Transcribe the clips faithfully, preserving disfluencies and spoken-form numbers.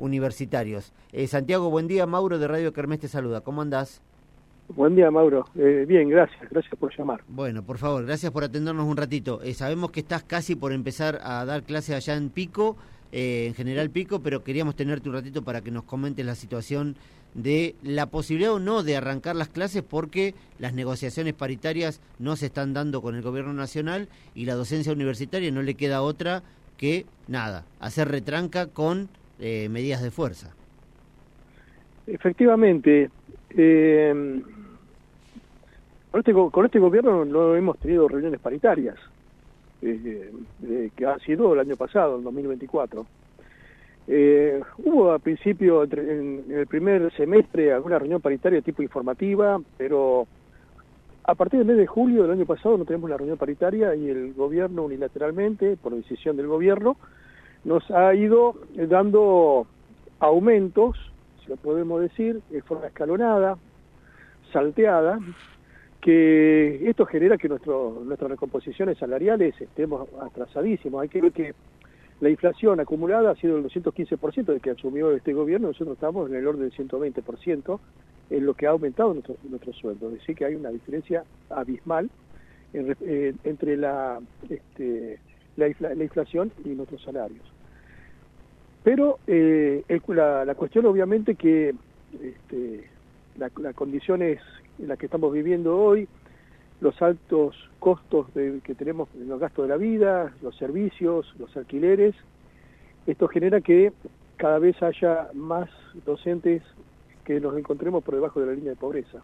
universitarios. Eh, Santiago, buen día. Mauro de Radio Kermés te saluda. ¿Cómo andás? Buen día, Mauro. Eh, bien, gracias. Gracias por llamar. Bueno, por favor, gracias por atendernos un ratito. Eh, sabemos que estás casi por empezar a dar clases allá en Pico, eh, en General Pico, pero queríamos tenerte un ratito para que nos comentes la situación de la posibilidad o no de arrancar las clases, porque las negociaciones paritarias no se están dando con el gobierno nacional y la docencia universitaria no le queda otra que, nada, hacer retranca con eh, medidas de fuerza. Efectivamente, eh, con, este, con este gobierno no hemos tenido reuniones paritarias, eh, eh, que ha sido el año pasado, en dos mil veinticuatro. Eh, hubo al principio, en, en el primer semestre, alguna reunión paritaria de tipo informativa, pero a partir del mes de julio del año pasado no tenemos la reunión paritaria y el gobierno unilateralmente, por decisión del gobierno, nos ha ido dando aumentos, si lo podemos decir, de forma escalonada, salteada, que esto genera que nuestro, nuestras recomposiciones salariales estemos atrasadísimos. Hay que ver que la inflación acumulada ha sido del doscientos quince por ciento de que asumió este gobierno. Nosotros estamos en el orden del ciento veinte por ciento en lo que ha aumentado nuestro, nuestro sueldo. Es decir, que hay una diferencia abismal en, eh, entre la, este, la, infla, la inflación y nuestros salarios. Pero eh, el, la, la cuestión obviamente que este, la, la condición es en la que estamos viviendo hoy, los altos costos de, que tenemos en los gastos de la vida, los servicios, los alquileres, esto genera que cada vez haya más docentes que nos encontremos por debajo de la línea de pobreza.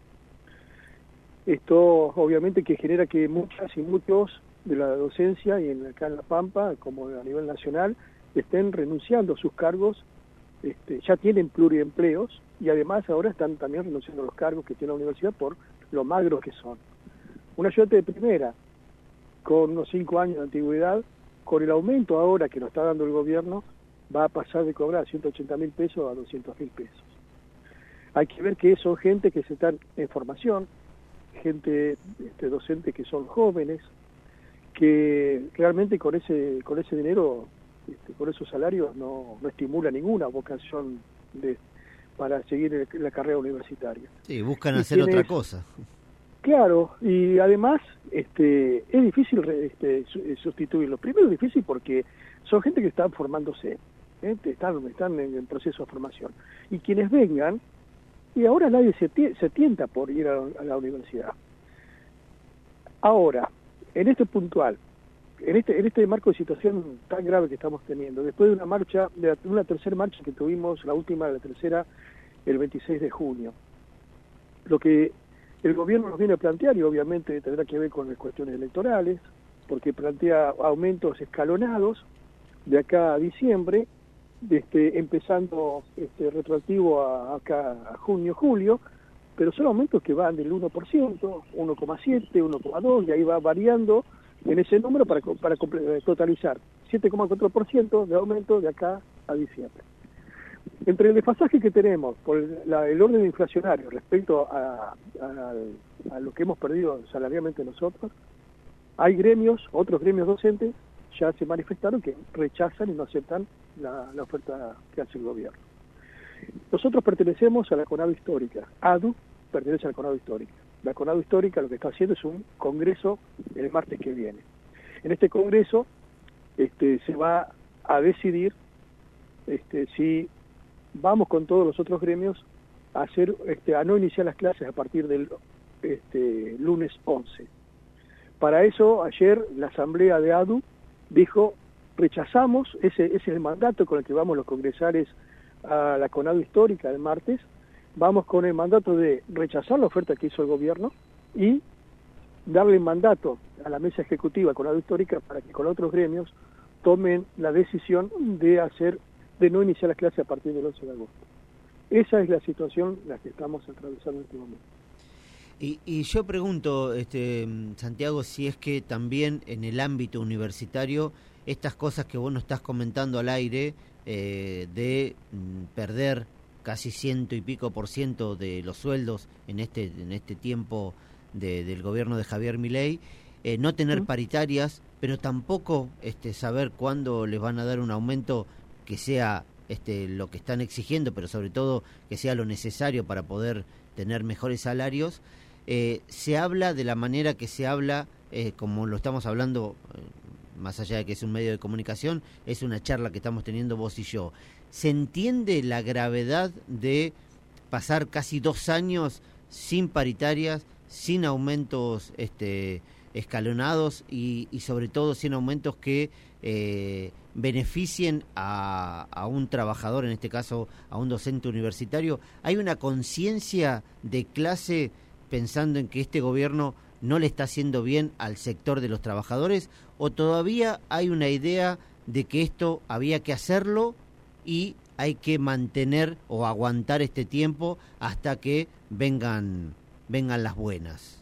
Esto obviamente que genera que muchas y muchos de la docencia, y en, acá en La Pampa, como a nivel nacional, estén renunciando a sus cargos, este, ya tienen pluriempleos, y además ahora están también renunciando a los cargos que tiene la universidad por lo magros que son. Un ayudante de primera, con unos cinco años de antigüedad, con el aumento ahora que nos está dando el gobierno, va a pasar de cobrar ciento ochenta mil pesos a doscientos mil pesos. Hay que ver que son gente que se están en formación, gente este, docente que son jóvenes, que realmente con ese con ese dinero, este, con esos salarios, no, no estimula ninguna vocación de, para seguir la carrera universitaria. Sí, buscan hacer otra cosa. Claro, y además este, es difícil este, sustituirlo. Primero es difícil porque son gente que están formándose, ¿eh? están, están en el proceso de formación. Y quienes vengan, y ahora nadie se, se tienta por ir a, a la universidad. Ahora, en este puntual, en este, en este marco de situación tan grave que estamos teniendo, después de una marcha, de una tercera marcha que tuvimos, la última, la tercera, el veintiséis de junio, lo que el gobierno nos viene a plantear, y obviamente tendrá que ver con las cuestiones electorales, porque plantea aumentos escalonados de acá a diciembre, este, empezando este, retroactivo a, acá a junio, julio, pero son aumentos que van del uno por ciento, uno coma siete, uno coma dos, y ahí va variando en ese número para, para totalizar siete coma cuatro por ciento de aumento de acá a diciembre. Entre el desfasaje que tenemos por el, la, el orden inflacionario respecto a, a, a lo que hemos perdido salarialmente nosotros, hay gremios, otros gremios docentes, ya se manifestaron que rechazan y no aceptan la, la oferta que hace el gobierno. Nosotros pertenecemos a la CONADO Histórica, A D U pertenece a la CONADO Histórica. La CONADO Histórica lo que está haciendo es un congreso el martes que viene. En este congreso este, se va a decidir este, si vamos con todos los otros gremios a hacer este, a no iniciar las clases a partir del este, lunes once. Para eso, ayer la asamblea de A D U dijo, rechazamos, ese, ese es el mandato con el que vamos los congresales a la CONADO Histórica el martes, vamos con el mandato de rechazar la oferta que hizo el gobierno y darle mandato a la mesa ejecutiva CONADO Histórica para que con otros gremios tomen la decisión de hacer de no iniciar las clases a partir del once de agosto. Esa es la situación en la que estamos atravesando en este momento. Y, y yo pregunto, este, Santiago, si es que también en el ámbito universitario, estas cosas que vos nos estás comentando al aire, eh, de mm, perder casi ciento y pico por ciento de los sueldos en este, en este tiempo de, del gobierno de Javier Milei, eh, no tener ¿Mm? paritarias, pero tampoco este, saber cuándo les van a dar un aumento que sea este, lo que están exigiendo, pero sobre todo que sea lo necesario para poder tener mejores salarios, eh, se habla de la manera que se habla, eh, como lo estamos hablando, eh, más allá de que es un medio de comunicación, es una charla que estamos teniendo vos y yo. ¿Se entiende la gravedad de pasar casi dos años sin paritarias, sin aumentos este, escalonados y, y sobre todo sin aumentos que eh, beneficien a, a un trabajador, en este caso a un docente universitario? ¿Hay una conciencia de clase pensando en que este gobierno no le está haciendo bien al sector de los trabajadores, o todavía hay una idea de que esto había que hacerlo y hay que mantener o aguantar este tiempo hasta que vengan vengan las buenas?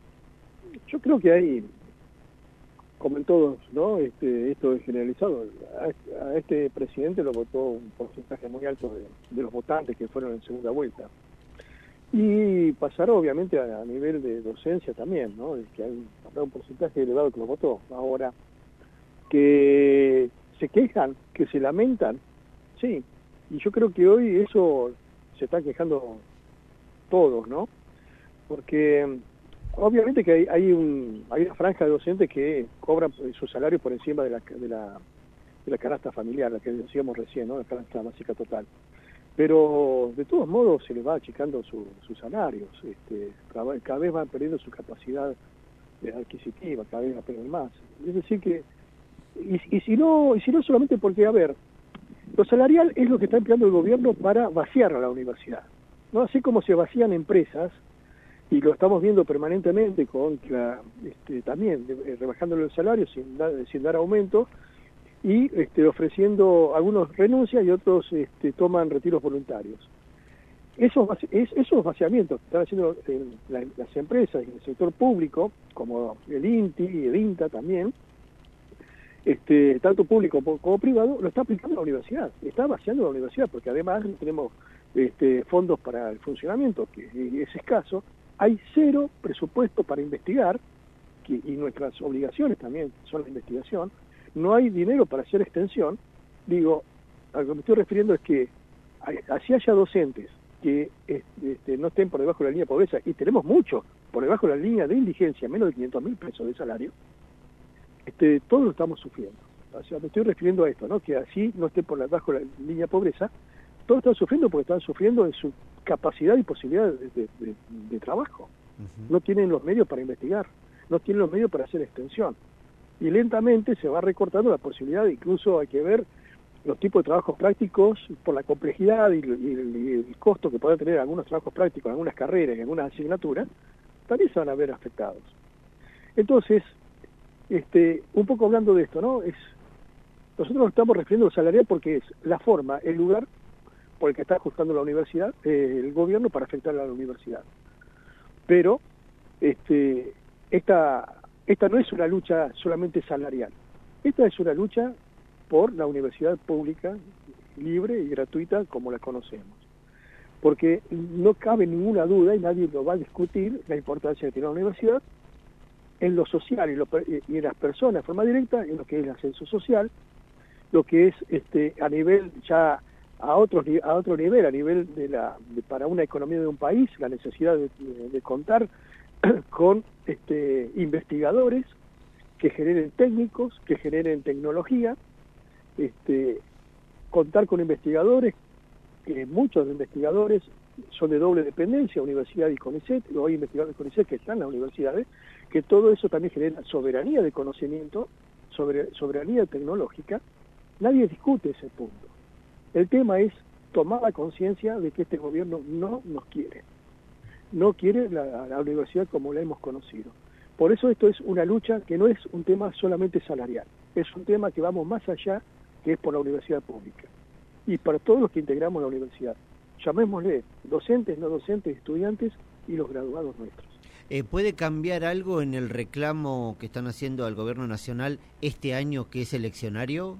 Yo creo que hay, como en todos, ¿no? Este, esto es generalizado. A, a este presidente lo votó un porcentaje muy alto de, de los votantes que fueron en segunda vuelta. Y pasará obviamente a, a nivel de docencia también, ¿no? Es que hay un, habrá un porcentaje elevado que lo votó. Ahora, que se quejan, que se lamentan, sí. Y yo creo que hoy eso se está quejando todos, ¿no? Porque obviamente que hay, hay, un, hay una franja de docentes que cobran su salario por encima de la, de la, de la canasta familiar, la que decíamos recién, ¿no? La canasta básica total. Pero de todos modos se les va achicando su, sus salarios, este, cada, cada vez van perdiendo su capacidad adquisitiva, cada vez va a perder más. Es decir que, y, y si no, y si no solamente porque, a ver, lo salarial es lo que está empleando el gobierno para vaciar a la universidad, ¿no? Así como se vacían empresas, y lo estamos viendo permanentemente con la, este, también eh, rebajándole el salario sin dar, sin dar aumento, y este, ofreciendo, algunos renuncian y otros este, toman retiros voluntarios. Esos, es, esos vaciamientos que están haciendo en la, las empresas y el sector público, como el INTI y el INTA también, este, tanto público como, como privado, lo está aplicando la universidad, está vaciando la universidad, porque además no tenemos este, fondos para el funcionamiento, que es escaso, hay cero presupuesto para investigar, que, y nuestras obligaciones también son la investigación, no hay dinero para hacer extensión. Digo, a lo que me estoy refiriendo es que así haya docentes que este, no estén por debajo de la línea de pobreza, y tenemos muchos por debajo de la línea de indigencia, menos de quinientos mil pesos de salario, este, todos lo estamos sufriendo. O sea, me estoy refiriendo a esto, ¿no? Que así no estén por debajo de la línea de pobreza, todos están sufriendo porque están sufriendo en su capacidad y posibilidad de, de, de, de trabajo. Uh-huh. No tienen los medios para investigar, no tienen los medios para hacer extensión. Y lentamente se va recortando la posibilidad, incluso hay que ver los tipos de trabajos prácticos por la complejidad y, y, y el costo que puedan tener algunos trabajos prácticos, algunas carreras y algunas asignaturas, también se van a ver afectados. Entonces, este, un poco hablando de esto, ¿no? Es, nosotros nos estamos refiriendo al salarial porque es la forma, el lugar por el que está ajustando la universidad, eh, el gobierno para afectar a la universidad. Pero este, esta, esta no es una lucha solamente salarial, esta es una lucha por la universidad pública, libre y gratuita como la conocemos. Porque no cabe ninguna duda, y nadie lo va a discutir, la importancia que tiene la universidad en lo social y, lo, y en las personas de forma directa, en lo que es el ascenso social, lo que es este, a nivel ya a otro, a otro nivel, a nivel de la de, para una economía de un país, la necesidad de, de, de contar con este, investigadores que generen técnicos, que generen tecnología, este, contar con investigadores, que muchos investigadores son de doble dependencia, universidad y CONICET, o hay investigadores de CONICET que están en las universidades, que todo eso también genera soberanía de conocimiento, sobre, soberanía tecnológica. Nadie discute ese punto. El tema es tomar la conciencia de que este gobierno no nos quiere, no quiere la, la universidad como la hemos conocido. Por eso esto es una lucha que no es un tema solamente salarial, es un tema que vamos más allá, que es por la universidad pública. Y para todos los que integramos la universidad, llamémosle docentes, no docentes, estudiantes y los graduados nuestros. Eh, ¿Puede cambiar algo en el reclamo que están haciendo al gobierno nacional este año que es eleccionario?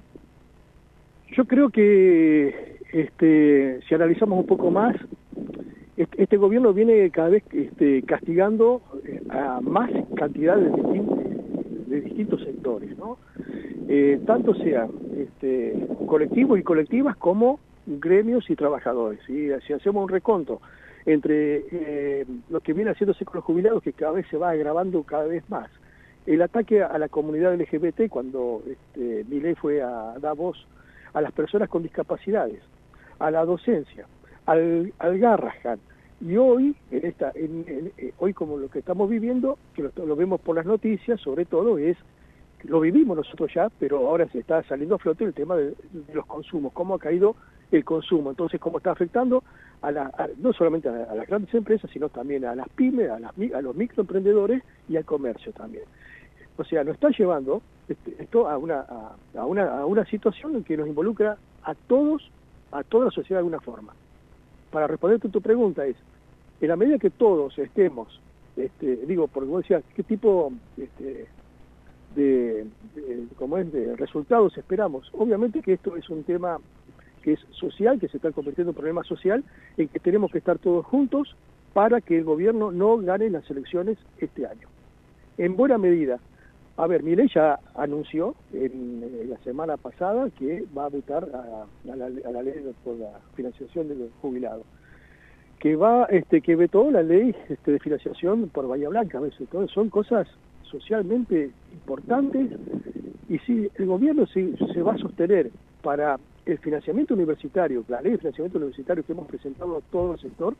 Yo creo que este, si analizamos un poco más, este, este gobierno viene cada vez este, castigando a más cantidad de distintos, de distintos sectores, ¿no? Eh, tanto sean este, colectivos y colectivas como gremios y trabajadores. ¿Sí? Si hacemos un reconto entre eh, lo que viene haciéndose con los jubilados, que cada vez se va agravando cada vez más, el ataque a la comunidad L G B T, cuando este, Milei fue a dar voz a las personas con discapacidades, a la docencia, al, al Garrahan, y hoy, en esta, en, en, en, hoy como lo que estamos viviendo, que lo, lo vemos por las noticias, sobre todo es, lo vivimos nosotros ya, pero ahora se está saliendo a flote el tema de, de los consumos, cómo ha caído el consumo, entonces cómo está afectando a la, a, no solamente a, a las grandes empresas, sino también a las pymes, a, las, a los microemprendedores y al comercio también. O sea, nos está llevando este, esto a una, a, a, una, a una situación en que nos involucra a todos, a toda la sociedad de alguna forma. Para responderte a tu pregunta es, en la medida que todos estemos, este, digo, porque vos decías, ¿qué tipo este, de, de, como es, de resultados esperamos? Obviamente que esto es un tema que es social, que se está convirtiendo en un problema social, en que tenemos que estar todos juntos para que el gobierno no gane las elecciones este año. En buena medida, a ver, Milei ya anunció en, en la semana pasada que va a votar a, a, la, a la ley por la financiación de los jubilados, que va, este, que vetó la ley este, de financiación por Bahía Blanca, a veces. Entonces son cosas socialmente importantes, y si el gobierno se, se va a sostener para el financiamiento universitario, la ley de financiamiento universitario que hemos presentado a todo el sector,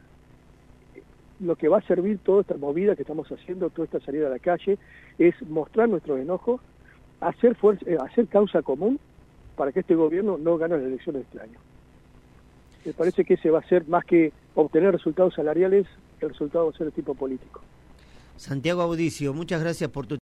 lo que va a servir toda esta movida que estamos haciendo, toda esta salida a la calle, es mostrar nuestro enojo, hacer, fuerza, eh, hacer causa común para que este gobierno no gane las elecciones de este año. Me parece que ese va a ser, más que obtener resultados salariales, el resultado va a ser de tipo político. Santiago Audicio, muchas gracias por tu